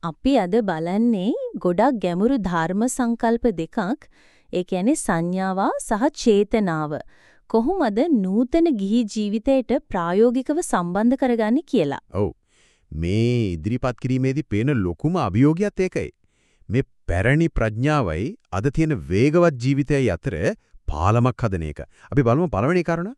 අපි අද බලන්නේ ගොඩක් ගැඹුරු ධර්ම සංකල්ප දෙකක්. ඒ කියන්නේ සංඥාව සහ චේතනාව. කොහොමද නූතන ගිහි ජීවිතයට ප්‍රායෝගිකව සම්බන්ධ කරගන්නේ කියලා. ඔව්. මේ ඉදිරිපත් කිරීමේදී පේන ලොකුම අභියෝගයත් ඒකයි. මේ පැරණි ප්‍රඥාවයි අද තියෙන වේගවත් ජීවිතයයි අතර පාලමක් හදන එක. අපි බලමු පළවෙනි කාරණා.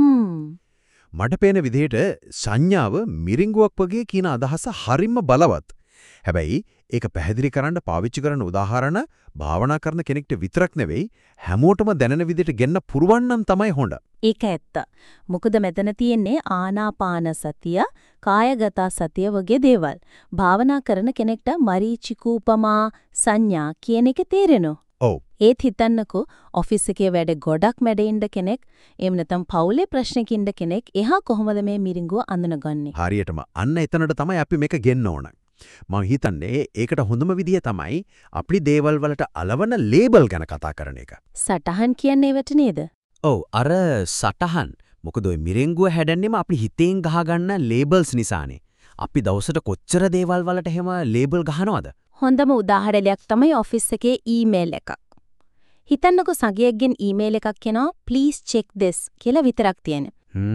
මට පේන විදිහට සංඥාව මිරිඟුවක් වගේ කියන අදහස හරිම බලවත්. හැබැයි ඒක පැහැදිලි කරන්න පාවිච්චි කරන උදාහරණ භාවනා කරන කෙනෙක්ට විතරක් නෙවෙයි හැමෝටම දැනෙන විදිහට ගෙන්න පුරවන්නම් තමයි හොඳ. ඒක ඇත්ත. මොකද මෙතන තියෙන්නේ ආනාපාන සතිය, කායගත සතිය වගේ දේවල්. භාවනා කරන කෙනෙක්ට මරීචිකූපමා සංඥා කියන එක තේරෙනවා. ඔව්. ඒත් හිතන්නකෝ ඔෆිස් එකේ වැඩ ගොඩක් මැඩින්න කෙනෙක්, එහෙම නැත්නම් පවුලේ ප්‍රශ්නකින්ද කෙනෙක් එහා කොහොමද මේ මිරිඟුව අඳුනගන්නේ? හරියටම අන්න එතනට තමයි අපි මේක ගෙන්න ඕන. මම හිතන්නේ ඒකට හොඳම විදිය තමයි අපි දේවල් වලට අලවන ලේබල් ගැන කතා කරන එක. සටහන් කියන්නේ ඒවට නේද? ඔව් අර සටහන්. මොකද ওই මිරිඟුව හැදෙන්නෙම අපි හිතෙන් ගහගන්න ලේබල්ස් නිසානේ. අපි දවසට කොච්චර දේවල් වලට එහෙම ලේබල් ගහනවද? හොඳම උදාහරණයක් තමයි ඔෆිස් එකේ ඊමේල් එකක්. හිතන්නකෝ සගියෙක්ගෙන් ඊමේල් එකක් එනවා please check this කියලා විතරක් තියෙන.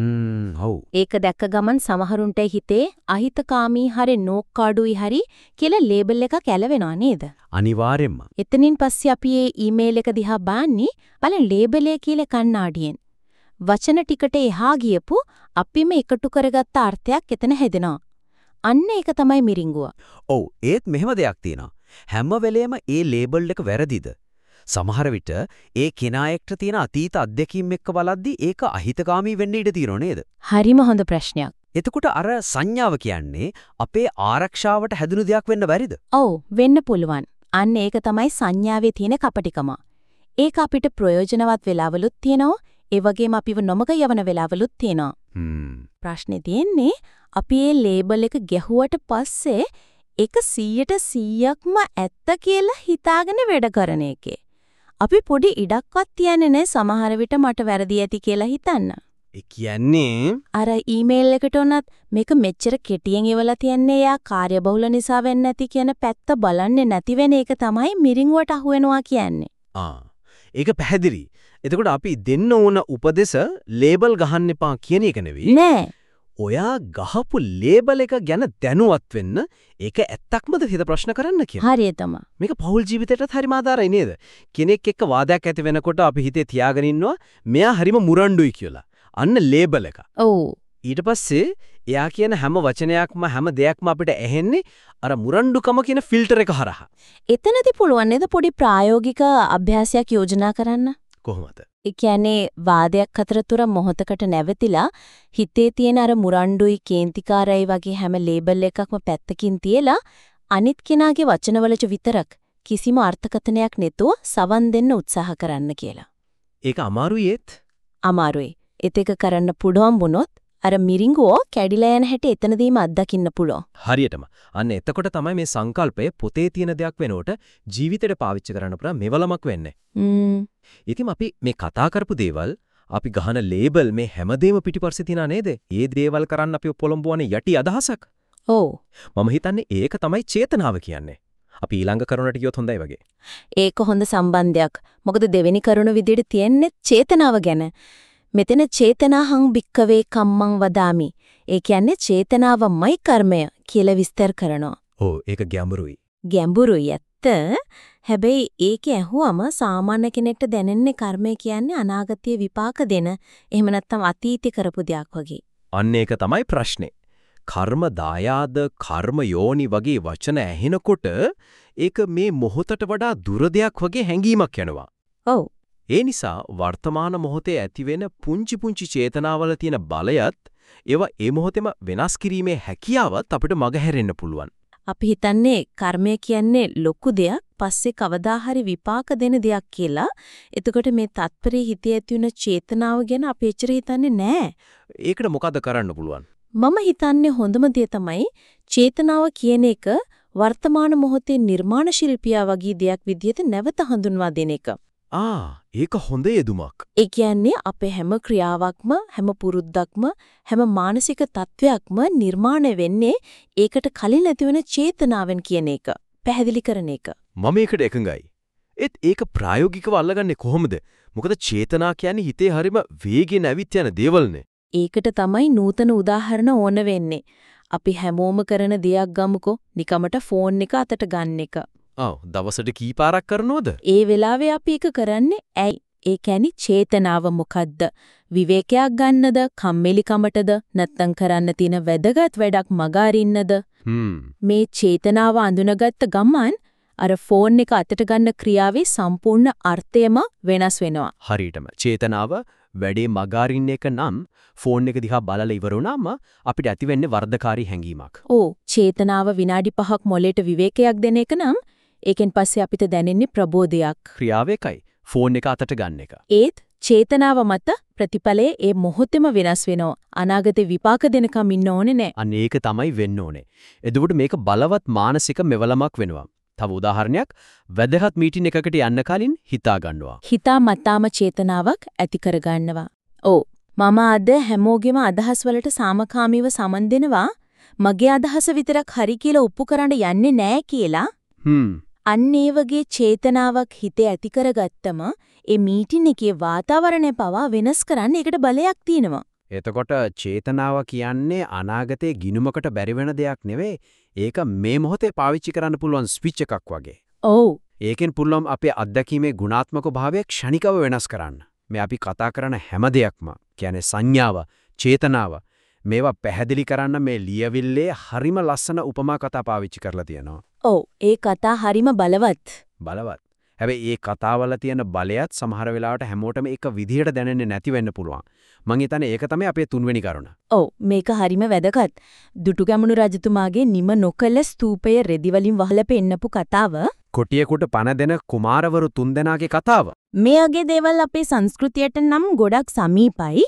ඔව්. ඒක දැක්ක ගමන් සමහරුන්ට හිතේ අහිතකාමී හරි නෝක්කාඩුයි හරි කියලා ලේබල් එකක් ඇලවෙනවා නේද? අනිවාර්යෙන්ම. එතනින් පස්සේ අපි මේ ඊමේල් එක දිහා බලන්නේ බලන්න ලේබල් එක කියලා කණ්ණාඩියෙන්. වචන ටිකට එහා ගියපු අපිම එකතු කරගත්ත අර්ථයක් එතන හැදෙනවා. අන්න ඒක තමයි මිරිඟුව. ඔව් ඒත් මෙහෙම දෙයක් තියෙනවා. හැම වෙලේම ඒ ලේබල් එක වැරදිද? සමහර විට ඒ කෙනා එක්ක තියෙන අතීත අත්දැකීම් එක්ක බලද්දි ඒක අහිතකාමී වෙන්න ඉඩ තියෙනව නේද? හරිම හොඳ ප්‍රශ්නයක්. එතකොට අර සංඥාව කියන්නේ අපේ ආරක්ෂාවට හැදුණු දෙයක් වෙන්න බැරිද? ඔව් වෙන්න පුළුවන්. අන්න ඒක තමයි සංඥාවේ තියෙන කපටිකම. ඒක අපිට ප්‍රයෝජනවත් වෙලාවලුත් තියෙනවා. ඒ වගේම අපිව නොමග යවන වෙලාවලුත් තියෙනවා. ප්‍රශ්නේ තියෙන්නේ අපි මේ ලේබල් එක ගැහුවට පස්සේ ඒක 100%ක්ම ඇත්ත කියලා හිතාගෙන වැඩ කරන එකේ. අපි පොඩි ඉඩක්වත් තියන්නේ නැහැ සමහර විට මට වැරදි ඇති කියලා හිතන්න. ඒ කියන්නේ අර ඊමේල් එකට උනත් මේක මෙච්චර කෙටියෙන් ඉවලා තියන්නේ යා කාර්යබහුල නිසා වෙන්නේ නැති කියන පැත්ත බලන්නේ නැති වෙන එක තමයි මිරිඟුවට අහු වෙනවා කියන්නේ. ඒක පැහැදිලි. එතකොට අපි දෙන්න ඕන උපදෙස ලේබල් ගහන්න එපා කියන එක නෙවෙයි. නෑ. ඔයා ගහපු ලේබල් එක ගැන දැනුවත් වෙන්න ඒක ඇත්තක්මද හිත ප්‍රශ්න කරන්න කියන. හරියටම. මේක පෞල් ජීවිතයටත් හරිම ආදාරයි නේද? කෙනෙක් එක්ක වාදයක් ඇති වෙනකොට අපි හිතේ තියාගෙන ඉන්නවා මෙයා හරිම මුරණ්ඩුයි කියලා. අන්න ලේබල් එක. ඔව්. ඊට පස්සේ එයා කියන හැම වචනයක්ම හැම දෙයක්ම අපිට ඇහෙන්නේ අර මුරණ්ඩුකම කියන ෆිල්ටර් එක හරහා. එතනදී පුළුවන් නේද පොඩි ප්‍රායෝගික අභ්‍යාසයක් යෝජනා කරන්න? කොහොමද? ඒ කියන්නේ වාදයක් අතරතුර මොහොතකට නැවතිලා හිතේ තියෙන අර මුරණ්ඩුයි කේන්තිකාරයි වගේ හැම ලේබල් එකක්ම පැත්තකින් තියලා අනිත් කෙනාගේ වචනවලට විතරක් කිසිම අර්ථකථනයක් නැතුව සවන් දෙන්න උත්සාහ කරන්න කියලා. ඒක අමාරුයි ඒත්. අමාරුයි. ඒක කරන්න පුළුවන් වුණොත් අර මිරිඟුව කැඩිලා යන හැටි එතනදීම අත්දකින්න පුළුවන්. හරියටම. අන්න එතකොට තමයි මේ සංකල්පය පොතේ තියෙන දෙයක් වෙනකොට ජීවිතේට පාවිච්චි කරන්න පුළුවන් මෙවලමක් වෙන්නේ. ඉතින් අපි මේ කතා කරපු දේවල් අපි ගහන ලේබල් මේ හැමදේම පිටිපස්සේ තියනා නේද? ඒ දේවල් කරන්න අපි පොළඹවන්නේ යටි අදහසක්. ඔව්. මම හිතන්නේ ඒක තමයි චේතනාව කියන්නේ. අපි ඊළඟ කරුණට ගියොත් හොඳයි වගේ. ඒක හොඳ සම්බන්ධයක්. මොකද දෙවෙනි කරුණ විදිහට තියෙන්නේ චේතනාව ගැන. මෙතන චේතනාහං භික්කවේ කම්මං වදාමි. ඒ කියන්නේ චේතනාවමයි කර්මය කියලා විස්තර කරනවා. ඔව් ඒක ගැඹුරුයි. ගැඹුරුයි ඇත්ත. හැබැයි ඒක ඇහුවම සාමාන්‍ය කෙනෙක්ට දැනෙන්නේ කර්මය කියන්නේ අනාගතයේ විපාක දෙන එහෙම නැත්නම් අතීතේ කරපු දෙයක් වගේ. අන්න ඒක තමයි ප්‍රශ්නේ. කර්ම දායාද කර්ම යෝනි වගේ වචන ඇහෙනකොට ඒක මේ මොහොතට වඩා දුර දෙයක් වගේ හැඟීමක් යනවා. ඔව්. ඒ නිසා වර්තමාන මොහොතේ ඇතිවෙන පුංචි පුංචි චේතනාවල තියෙන බලයත් ඒවා ඒ මොහොතේම වෙනස් කිරීමේ හැකියාවත් අපිට මගහැරෙන්න පුළුවන්. අපි හිතන්නේ කර්මය කියන්නේ ලොකු දෙයක් පස්සේ කවදා හරි විපාක දෙන දෙයක් කියලා. එතකොට මේ තත්පරේ හිතේ ඇති වෙන චේතනාව ගැන අපි එච්චර හිතන්නේ නැහැ. ඒකට මොකද කරන්න පුළුවන්? මම හිතන්නේ හොඳම දේ තමයි චේතනාව කියන එක වර්තමාන මොහොතේ නිර්මාණ ශිල්පියා වගේ දෙයක් විදිහට නැවත හඳුන්වා දෙන එක. ඒක හොඳ යෙදුමක්. ඒ කියන්නේ අපේ හැම ක්‍රියාවක්ම, හැම පුරුද්දක්ම, හැම මානසික තත්වයක්ම නිර්මාණය වෙන්නේ ඒකට කලින් ඇතිවෙන චේතනාවෙන් කියන එක. පැහැදිලි කරන එක. මම ඒකට එකඟයි. ඒක ප්‍රායෝගිකව අල්ලගන්නේ කොහොමද? මොකද චේතනා කියන්නේ හිතේ හරිම වේගෙන් ඇවිත් යන දේවල්නේ. ඒකට තමයි නූතන උදාහරණ ඕන වෙන්නේ. අපි හැමෝම කරන දෙයක් ගමුකෝ. නිකමට ෆෝන් එක අතට ගන්න එක. දවසට කී පාරක් කරනවද? ඒ වෙලාවේ අපි ඒක කරන්නේ ඇයි? ඒ කියන්නේ චේතනාව මොකද්ද? විවේකයක් ගන්නද? කම්මැලිකමටද? නැත්නම් කරන්න තියෙන වැදගත් වැඩක් මග අරින්නද? මේ චේතනාව අඳුනගත්ත ගමන් අර ෆෝන් එක අතට ගන්න ක්‍රියාවේ සම්පූර්ණ අර්ථයම වෙනස් වෙනවා. හරියටම චේතනාව වැඩේ මග අරින්න එක නම් ෆෝන් එක දිහා බලලා ඉවර වුණාම අපිට ඇති වෙන්නේ වර්ධකාරී හැඟීමක්. චේතනාව විනාඩි 5ක් මොලේට විවේකයක් දෙන එක නම් ඒකෙන් පස්සේ අපිට දැනෙන්නේ ප්‍රබෝධයක්. ක්‍රියාව එකයි. ෆෝන් එක අතට ගන්න එක. ඒත් චේතනාව මත ප්‍රතිඵලයේ ඒ මොහොතේම වෙනස් වෙනවා. අනාගතේ විපාක දෙනකම් ඉන්න ඕනේ නෑ. අන්න ඒක තමයි වෙන්න ඕනේ. එතකොට මේක බලවත් මානසික මෙවලමක් වෙනවා. තව උදාහරණයක් වැදගත් මීටින් එකකට යන්න කලින් හිතා ගන්නවා. හිතා මතාම චේතනාවක් ඇති කර ගන්නවා. මම අද හැමෝගෙම අදහස් වලට සාමකාමීව සමන් දෙනවා. මගේ අදහස විතරක් හරි කියලා ඔප්පු කරන්න යන්නේ නෑ කියලා. අන්න ඒ වගේ චේතනාවක් හිතේ ඇති කරගත්තම ඒ මීටින් එකේ වාතාවරණය පවා වෙනස් කරන්න ඒකට බලයක් තියෙනවා. එතකොට චේතනාව කියන්නේ අනාගතයේ ගිනුමකට බැරි වෙන දෙයක් නෙවෙයි. ඒක මේ මොහොතේ පාවිච්චි කරන්න පුළුවන් ස්විච් එකක් වගේ. ඒකෙන් පුළුවන් අපේ අත්දැකීමේ ගුණාත්මක භාවය ක්ෂණිකව වෙනස් කරන්න. මේ අපි කතා කරන හැම දෙයක්ම කියන්නේ සංඥාව, චේතනාව මේවා පැහැදිලි කරන්න මේ ලියවිල්ලේ හරිම ලස්සන උපමා කතා පාවිච්චි කරලා තියෙනවා. ඒ කතා හරිම බලවත්. හැබැයි ඒ කතාවල තියෙන බලයත් සමහර වෙලාවට හැමෝටම එක විදිහට දැනෙන්නේ නැති වෙන්න පුළුවන්. මං හිතන්නේ ඒක තමයි අපේ තුන්වෙනි කරුණ. මේක හරිම වැදගත්. දුටුගැමුණු රජතුමාගේ නිම නොකළ ස්තූපය රෙදි වලින් වහලා පෙන්නපු කතාව. කොටියෙකුට පණ දෙන කුමාරවරු තුන්දෙනාගේ කතාව. මේ වගේ දේවල් අපේ සංස්කෘතියට නම් ගොඩක් සමීපයි.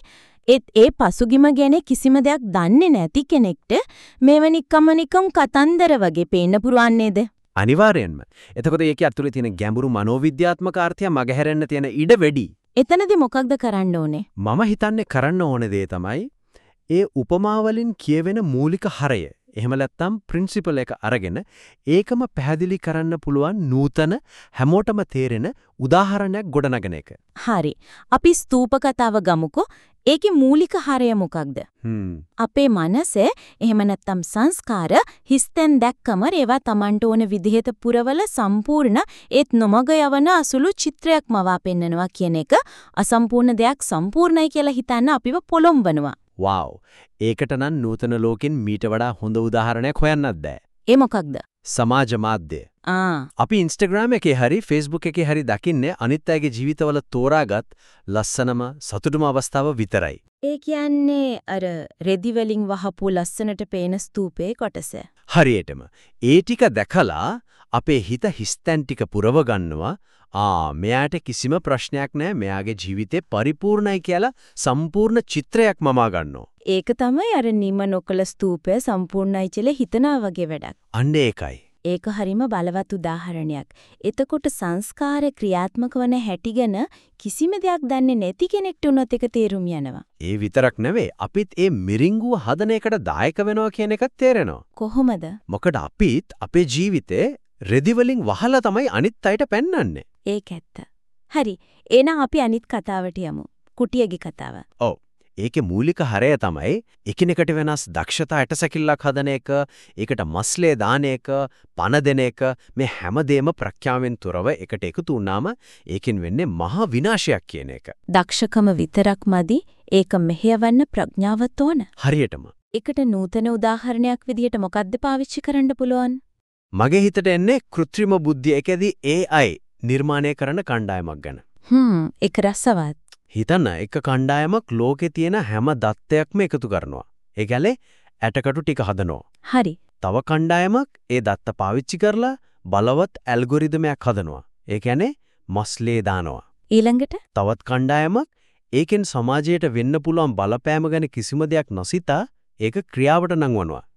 ඒ පසුගිම ගැන කිසිම දෙයක් දන්නේ නැති කෙනෙක්ට මේවනිකම නිකම් කතන්දර වගේ පේන්න පුරවන්නේ නේද? අනිවාර්යෙන්ම. එතකොට ඒකේ අතුලේ තියෙන ගැඹුරු මනෝවිද්‍යාත්මක අර්ථය මගහැරෙන්න තියෙන ඉඩ වැඩි. එතනදී මොකක්ද කරන්න ඕනේ? මම හිතන්නේ කරන්න ඕන දේ තමයි ඒ උපමාවලින් කියවෙන මූලික හරය. එහෙම නැත්නම් ප්‍රින්සිපල් එක අරගෙන ඒකම පැහැදිලි කරන්න පුළුවන් නූතන හැමෝටම තේරෙන උදාහරණයක් ගොඩනගන එක. හරි. අපි ස්තූප කතාව ගමුකෝ. ඒකේ මූලික හරය මොකක්ද? අපේ මනසේ එහෙම නැත්නම් සංස්කාර හිස්තෙන් දැක්කම ඒවා Tamanට ඕන විදිහට පුරවල සම්පූර්ණ ඒත් නොමග යවන අසුළු චිත්‍රයක් මවා පෙන්නනවා කියන එක අසම්පූර්ණ දෙයක් සම්පූර්ණයි කියලා හිතන්න අපිව පොළොම්බනවා. වව්. ඒකට නම් නූතන ලෝකෙන් මීට වඩා හොඳ උදාහරණයක් හොයන්නත් බෑ. ඒ මොකක්ද? සමාජ මාධ්‍ය. අපි Instagram එකේ හරි Facebook එකේ හරි දකින්නේ අනිත් අයගේ ජීවිතවල තෝරාගත් ලස්සනම සතුටුම අවස්ථාව විතරයි. ඒ කියන්නේ අර රෙදි වලින් වහපු ලස්සනට පේන ස්තූපේ කොටස. හරියටම. ඒ ටික දැකලා අපේ හිත හිස්තැන් ටික පුරව ගන්නවා. මෙයාට කිසිම ප්‍රශ්නයක් නැහැ. මෙයාගේ ජීවිතේ පරිපූර්ණයි කියලා සම්පූර්ණ චිත්‍රයක් මමා ගන්නවා. ඒක තමයි අර නිම නොකළ ස්තූපය සම්පූර්ණයි කියලා හිතනා වගේ වැඩක්. අන්න ඒකයි. ඒක හරිම බලවත් උදාහරණයක්. එතකොට සංස්කාර ක්‍රියාත්මක වන හැටි ගැන කිසිම දෙයක් දන්නේ නැති කෙනෙක්ට උනත් ඒක තේරුම් යනවා. ඒ විතරක් නෙවෙයි අපිත් ඒ මිරිංගුව හදන එකට දායක වෙනවා කියන එකත් තේරෙනවා. කොහොමද? මොකද අපිත් අපේ ජීවිතේ රෙදි වලින් වහලා තමයි අනිත් අයට පෙන්වන්නේ. ඒක ඇත්ත. හරි. එහෙනම් අපි අනිත් කතාවට යමු. කුටියගේ කතාව. ඒකේ මූලික හරය තමයි එකිනෙකට වෙනස් දක්ෂතා ඇටසැකිල්ලක් හදන එක, ඒකට මස්ලේ දාන එක, පණ දෙන එක මේ හැමදේම ප්‍රඥාවෙන් තොරව එකට එකතු වුණාම ඒකෙන් වෙන්නේ මහා විනාශයක් කියන එක. දක්ෂකම විතරක් මදි ඒක මෙහෙයවන්න ප්‍රඥාවත් ඕන. හරියටම. ඒකට නූතන උදාහරණයක් විදිහට මොකද්ද පාවිච්චි කරන්න පුළුවන්? මගේ හිතට එන්නේ කෘත්‍රිම බුද්ධිය එකදී AI නිර්මාණය කරන කණ්ඩායමක් ගැන. ඒක රසවත්. හිතන්න එක කණ්ඩායමක් ලෝකේ තියෙන හැම දත්තයක්ම එකතු කරනවා. ඒ කියන්නේ ඇටකටු ටික හදනවා. හරි. තව කණ්ඩායමක් ඒ දත්ත පාවිච්චි කරලා බලවත් ඇල්ගොරිතමයක් හදනවා. ඒ කියන්නේ මස්ලේ දානවා. ඊළඟට තවත් කණ්ඩායමක් ඒකෙන් සමාජයට වෙන්න පුළුවන් බලපෑම ගැන කිසිම දෙයක් නොසිතා ඒක ක්‍රියාවට නංවනවා.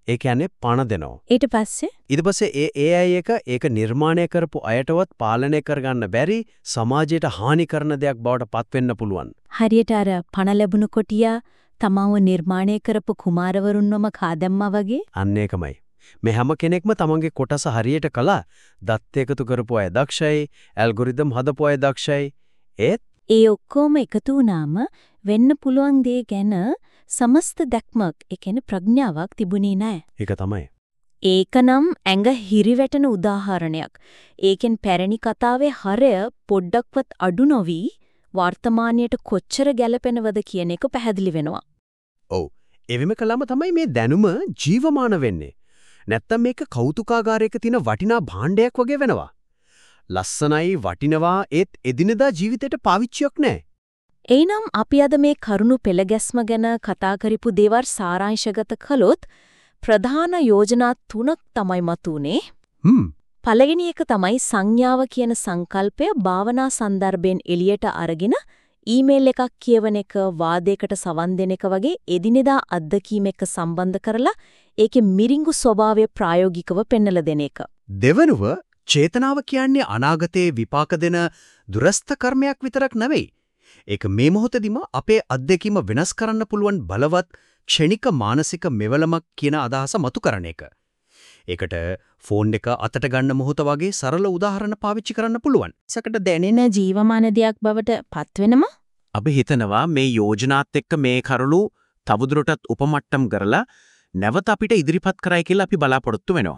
ඒ කියන්නේ පණ දෙනවා. ඊට පස්සේ ඊට පස්සේ ඒ AI එක ඒක නිර්මාණය කරපු අයටවත් පාලනය කරගන්න බැරි සමාජයට හානි කරන දෙයක් බවට පත් වෙන්න පුළුවන්. හරියට අර පණ ලැබුණු කොටියා තමව නිර්මාණය කරපු කුමාරවරුන්වම කාදැම්මා වගේ. අන්න ඒකමයි. මේ හැම කෙනෙක්ම තමන්ගේ කොටස හරියට කළා. දත් එකතු කරපු අය දක්ෂයි, ඇල්ගොරිතම් හදපු අය දක්ෂයි. ඒත් ඒ ඔක්කොම එකතු වුණාම වෙන්න පුළුවන් දේ ගැන සමස්ත දැක්මක්, ඒ කියන්නේ ප්‍රඥාවක් තිබුණේ නැහැ. ඒක තමයි. ඒකනම් ඇඟ හිරිවැටෙන උදාහරණයක්. ඒකෙන් පැරණි කතාවේ හරය පොඩ්ඩක්වත් අඩු නොවි වර්තමානයට කොච්චර ගැළපෙනවද කියන එක පැහැදිලි වෙනවා. ඔව්. එවෙම කළාම තමයි මේ දැනුම ජීවමාන වෙන්නේ. නැත්තම් මේක කෞතුකාගාරයක තියෙන වටිනා භාණ්ඩයක් වගේ වෙනවා. ලස්සනයි වටිනවා ඒත් එදිනදා ජීවිතේට පාවිච්චියක් නැහැ. එයිනම් අපි අද මේ කරුණු පෙළගැස්ම ගැන කතා කරපු දේවල් සාරාංශගත කළොත් ප්‍රධාන යෝජනා 3ක් තමයි මතුනේ. පළවෙනි එක තමයි සංඥාව කියන සංකල්පය භාවනා සන්දර්භයෙන් එළියට අරගෙන ඊමේල් එකක් කියවන එක, වාදයකට සවන් දෙන එක වගේ එදිනෙදා අත්දැකීම් එක්ක සම්බන්ධ කරලා ඒකේ මිරිඟු ස්වභාවය ප්‍රායෝගිකව පෙන්වලා දෙන එක. දෙවනුව චේතනාව කියන්නේ අනාගතයේ විපාක දෙන දුරස්ත කර්මයක් විතරක් නෙවෙයි. ඒක මේ මොහොතේදීම අපේ අත්දැකීම වෙනස් කරන්න පුළුවන් බලවත් ක්ෂණික මානසික මෙවලමක් කියන අදහස මතු කරන එක. ඒකට ෆෝන් එක අතට ගන්න මොහොත වගේ සරල උදාහරණ පාවිච්චි කරන්න පුළුවන්. සකට දැනෙන ජීවමාන දෙයක් බවට පත් වෙනම අපි හිතනවා මේ යෝජනාත් එක්ක මේ කරුණු තවදුරටත් උපමට්ටම් කරලා නැවත අපිට ඉදිරිපත් කරයි කියලා අපි බලාපොරොත්තු වෙනවා.